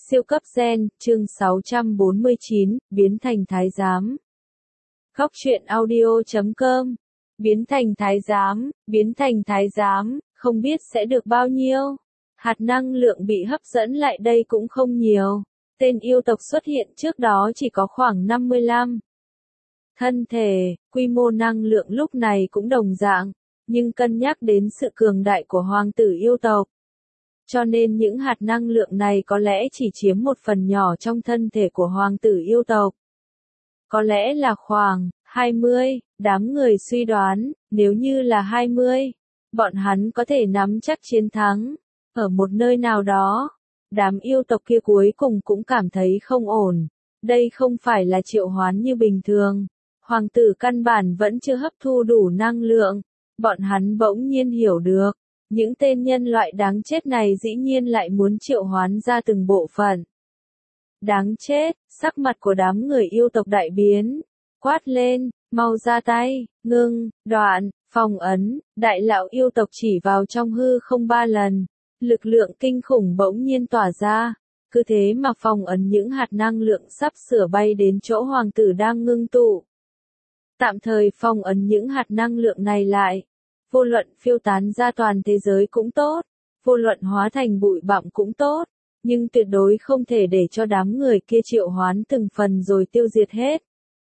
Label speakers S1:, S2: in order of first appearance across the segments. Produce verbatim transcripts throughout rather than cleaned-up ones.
S1: Siêu cấp gen, chương sáu trăm bốn mươi chín, biến thành thái giám. Góc truyện audio chấm com. Biến thành thái giám, biến thành thái giám, không biết sẽ được bao nhiêu. Hạt năng lượng bị hấp dẫn lại đây cũng không nhiều. Tên yêu tộc xuất hiện trước đó chỉ có khoảng năm mươi lăm. Thân thể, quy mô năng lượng lúc này cũng đồng dạng, nhưng cân nhắc đến sự cường đại của hoàng tử yêu tộc. Cho nên những hạt năng lượng này có lẽ chỉ chiếm một phần nhỏ trong thân thể của hoàng tử yêu tộc. Có lẽ là khoảng hai mươi, đám người suy đoán, nếu như là hai mươi, bọn hắn có thể nắm chắc chiến thắng. Ở một nơi nào đó, đám yêu tộc kia cuối cùng cũng cảm thấy không ổn. Đây không phải là triệu hoán như bình thường. Hoàng tử căn bản vẫn chưa hấp thu đủ năng lượng. Bọn hắn bỗng nhiên hiểu được. Những tên nhân loại đáng chết này dĩ nhiên lại muốn triệu hoán ra từng bộ phận. Đáng chết, sắc mặt của đám người yêu tộc đại biến. Quát lên, mau ra tay, ngưng, đoạn, phong ấn, đại lão yêu tộc chỉ vào trong hư không ba lần. Lực lượng kinh khủng bỗng nhiên tỏa ra. Cứ thế mà phong ấn những hạt năng lượng sắp sửa bay đến chỗ hoàng tử đang ngưng tụ. Tạm thời phong ấn những hạt năng lượng này lại. Vô luận phiêu tán ra toàn thế giới cũng tốt, vô luận hóa thành bụi bặm cũng tốt, nhưng tuyệt đối không thể để cho đám người kia triệu hoán từng phần rồi tiêu diệt hết.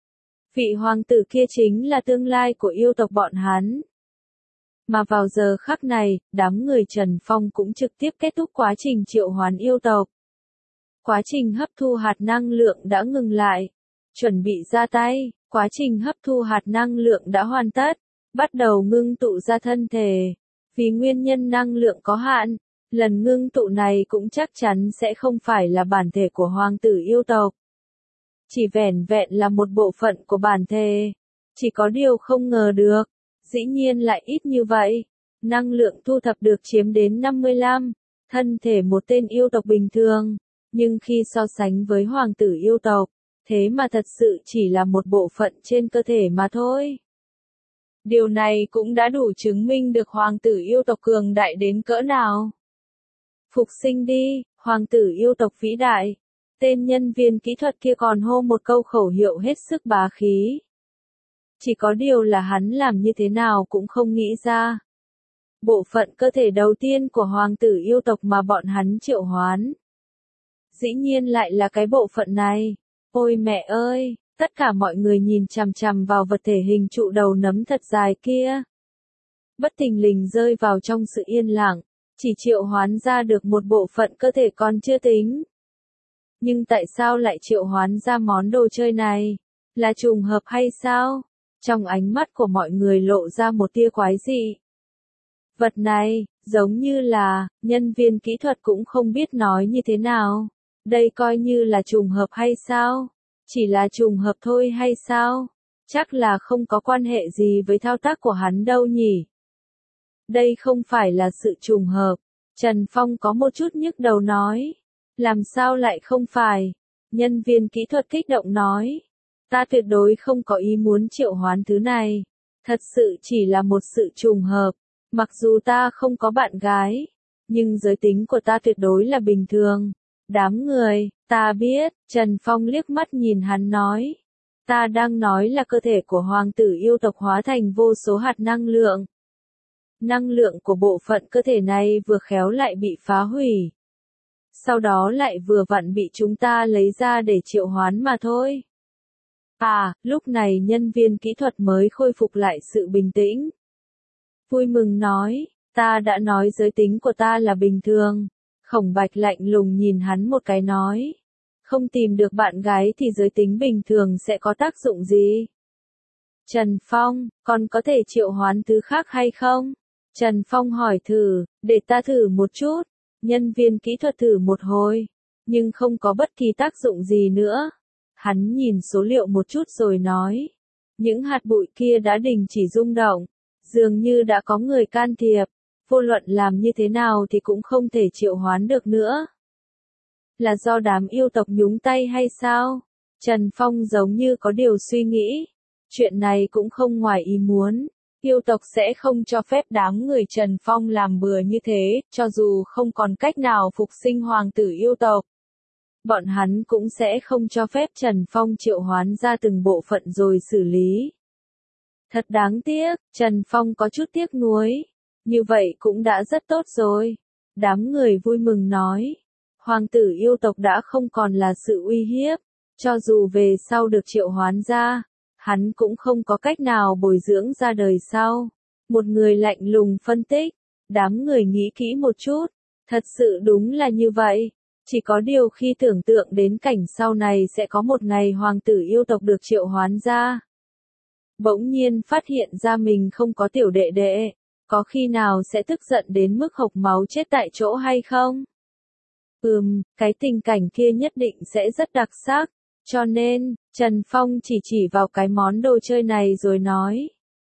S1: Vị hoàng tử kia chính là tương lai của yêu tộc bọn hắn. Mà vào giờ khắc này, đám người Trần Phong cũng trực tiếp kết thúc quá trình triệu hoán yêu tộc. Quá trình hấp thu hạt năng lượng đã ngừng lại, chuẩn bị ra tay, quá trình hấp thu hạt năng lượng đã hoàn tất. Bắt đầu ngưng tụ ra thân thể. Vì nguyên nhân năng lượng có hạn, lần ngưng tụ này cũng chắc chắn sẽ không phải là bản thể của hoàng tử yêu tộc. Chỉ vẻn vẹn là một bộ phận của bản thể. Chỉ có điều không ngờ được, dĩ nhiên lại ít như vậy. Năng lượng thu thập được chiếm đến năm mươi lăm, thân thể một tên yêu tộc bình thường. Nhưng khi so sánh với hoàng tử yêu tộc, thế mà thật sự chỉ là một bộ phận trên cơ thể mà thôi. Điều này cũng đã đủ chứng minh được hoàng tử yêu tộc cường đại đến cỡ nào. Phục sinh đi, hoàng tử yêu tộc vĩ đại. Tên nhân viên kỹ thuật kia còn hô một câu khẩu hiệu hết sức bá khí. Chỉ có điều là hắn làm như thế nào cũng không nghĩ ra. Bộ phận cơ thể đầu tiên của hoàng tử yêu tộc mà bọn hắn triệu hoán. Dĩ nhiên lại là cái bộ phận này. Ôi mẹ ơi! Tất cả mọi người nhìn chằm chằm vào vật thể hình trụ đầu nấm thật dài kia. Bất thình lình rơi vào trong sự yên lặng, chỉ triệu hoán ra được một bộ phận cơ thể còn chưa tính. Nhưng tại sao lại triệu hoán ra món đồ chơi này? Là trùng hợp hay sao? Trong ánh mắt của mọi người lộ ra một tia quái dị. Vật này, giống như là, nhân viên kỹ thuật cũng không biết nói như thế nào. Đây coi như là trùng hợp hay sao? Chỉ là trùng hợp thôi hay sao? Chắc là không có quan hệ gì với thao tác của hắn đâu nhỉ? Đây không phải là sự trùng hợp. Trần Phong có một chút nhức đầu nói. Làm sao lại không phải? Nhân viên kỹ thuật kích động nói. Ta tuyệt đối không có ý muốn triệu hoán thứ này. Thật sự chỉ là một sự trùng hợp. Mặc dù ta không có bạn gái, nhưng giới tính của ta tuyệt đối là bình thường. Đám người, ta biết, Trần Phong liếc mắt nhìn hắn nói. Ta đang nói là cơ thể của hoàng tử yêu tộc hóa thành vô số hạt năng lượng. Năng lượng của bộ phận cơ thể này vừa khéo lại bị phá hủy. Sau đó lại vừa vặn bị chúng ta lấy ra để triệu hoán mà thôi. À, lúc này nhân viên kỹ thuật mới khôi phục lại sự bình tĩnh. Vui mừng nói, ta đã nói giới tính của ta là bình thường. Khổng Bạch lạnh lùng nhìn hắn một cái nói. Không tìm được bạn gái thì giới tính bình thường sẽ có tác dụng gì? Trần Phong, còn có thể triệu hoán thứ khác hay không? Trần Phong hỏi thử, để ta thử một chút. Nhân viên kỹ thuật thử một hồi, nhưng không có bất kỳ tác dụng gì nữa. Hắn nhìn số liệu một chút rồi nói. Những hạt bụi kia đã đình chỉ rung động. Dường như đã có người can thiệp. Vô luận làm như thế nào thì cũng không thể triệu hoán được nữa. Là do đám yêu tộc nhúng tay hay sao? Trần Phong giống như có điều suy nghĩ. Chuyện này cũng không ngoài ý muốn. Yêu tộc sẽ không cho phép đám người Trần Phong làm bừa như thế, cho dù không còn cách nào phục sinh hoàng tử yêu tộc. bọn hắn cũng sẽ không cho phép Trần Phong triệu hoán ra từng bộ phận rồi xử lý. Thật đáng tiếc, Trần Phong có chút tiếc nuối. Như vậy cũng đã rất tốt rồi. Đám người vui mừng nói. Hoàng tử yêu tộc đã không còn là sự uy hiếp. Cho dù về sau được triệu hoán ra, hắn cũng không có cách nào bồi dưỡng ra đời sau. Một người lạnh lùng phân tích. Đám người nghĩ kỹ một chút. Thật sự đúng là như vậy. Chỉ có điều khi tưởng tượng đến cảnh sau này sẽ có một ngày hoàng tử yêu tộc được triệu hoán ra. Bỗng nhiên phát hiện ra mình không có tiểu đệ đệ. Có khi nào sẽ tức giận đến mức hộc máu chết tại chỗ hay không? Ừm, cái tình cảnh kia nhất định sẽ rất đặc sắc. Cho nên, Trần Phong chỉ chỉ vào cái món đồ chơi này rồi nói.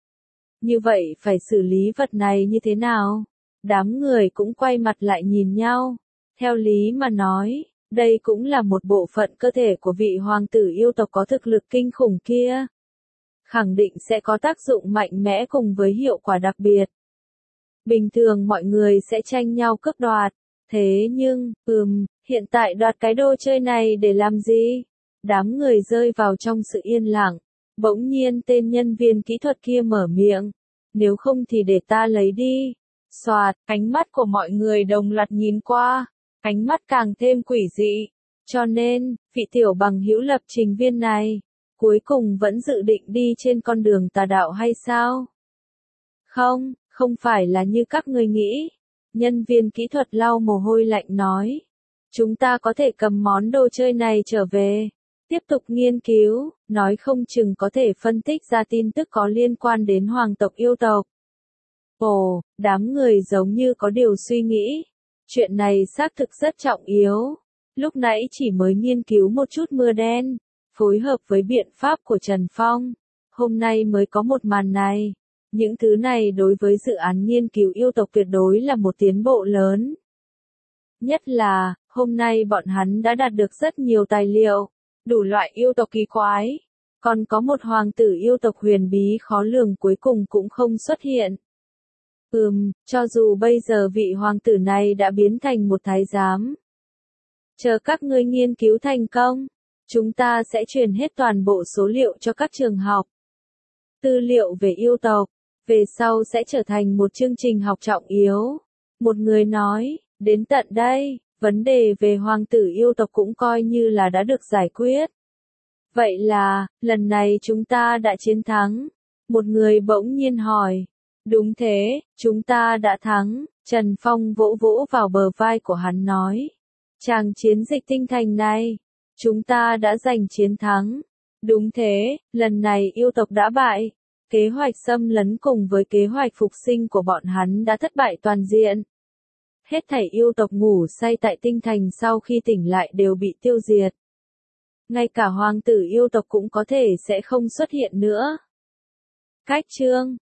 S1: Như vậy phải xử lý vật này như thế nào? Đám người cũng quay mặt lại nhìn nhau. Theo lý mà nói, đây cũng là một bộ phận cơ thể của vị hoàng tử yêu tộc có thực lực kinh khủng kia. Khẳng định sẽ có tác dụng mạnh mẽ cùng với hiệu quả đặc biệt. Bình thường mọi người sẽ tranh nhau cướp đoạt. Thế nhưng, ừm, hiện tại đoạt cái đồ chơi này để làm gì? Đám người rơi vào trong sự yên lặng. Bỗng nhiên tên nhân viên kỹ thuật kia mở miệng. Nếu không thì để ta lấy đi. Xoạt, ánh mắt của mọi người đồng loạt nhìn qua. Ánh mắt càng thêm quỷ dị. Cho nên, vị tiểu bằng hữu lập trình viên này, cuối cùng vẫn dự định đi trên con đường tà đạo hay sao? Không, không phải là như các ngươi nghĩ. Nhân viên kỹ thuật lau mồ hôi lạnh nói. Chúng ta có thể cầm món đồ chơi này trở về. Tiếp tục nghiên cứu, nói không chừng có thể phân tích ra tin tức có liên quan đến hoàng tộc yêu tộc. Ồ, đám người giống như có điều suy nghĩ. Chuyện này xác thực rất trọng yếu. Lúc nãy chỉ mới nghiên cứu một chút mưa đen, phối hợp với biện pháp của Trần Phong. Hôm nay mới có một màn này. Những thứ này đối với dự án nghiên cứu yêu tộc tuyệt đối là một tiến bộ lớn. Nhất là, hôm nay bọn hắn đã đạt được rất nhiều tài liệu, đủ loại yêu tộc kỳ quái. Còn có một hoàng tử yêu tộc huyền bí khó lường cuối cùng cũng không xuất hiện. Ừm, cho dù bây giờ vị hoàng tử này đã biến thành một thái giám. Chờ các ngươi nghiên cứu thành công, chúng ta sẽ truyền hết toàn bộ số liệu cho các trường học. Tư liệu về yêu tộc, về sau sẽ trở thành một chương trình học trọng yếu. Một người nói, đến tận đây, vấn đề về hoàng tử yêu tộc cũng coi như là đã được giải quyết. Vậy là, lần này chúng ta đã chiến thắng. Một người bỗng nhiên hỏi. Đúng thế, chúng ta đã thắng. Trần Phong vỗ vỗ vào bờ vai của hắn nói. Chàng chiến dịch tinh thành này, chúng ta đã giành chiến thắng. Đúng thế, lần này yêu tộc đã bại. Kế hoạch xâm lấn cùng với kế hoạch phục sinh của bọn hắn đã thất bại toàn diện. Hết thảy yêu tộc ngủ say tại tinh thành sau khi tỉnh lại đều bị tiêu diệt. Ngay cả hoàng tử yêu tộc cũng có thể sẽ không xuất hiện nữa. Cách chương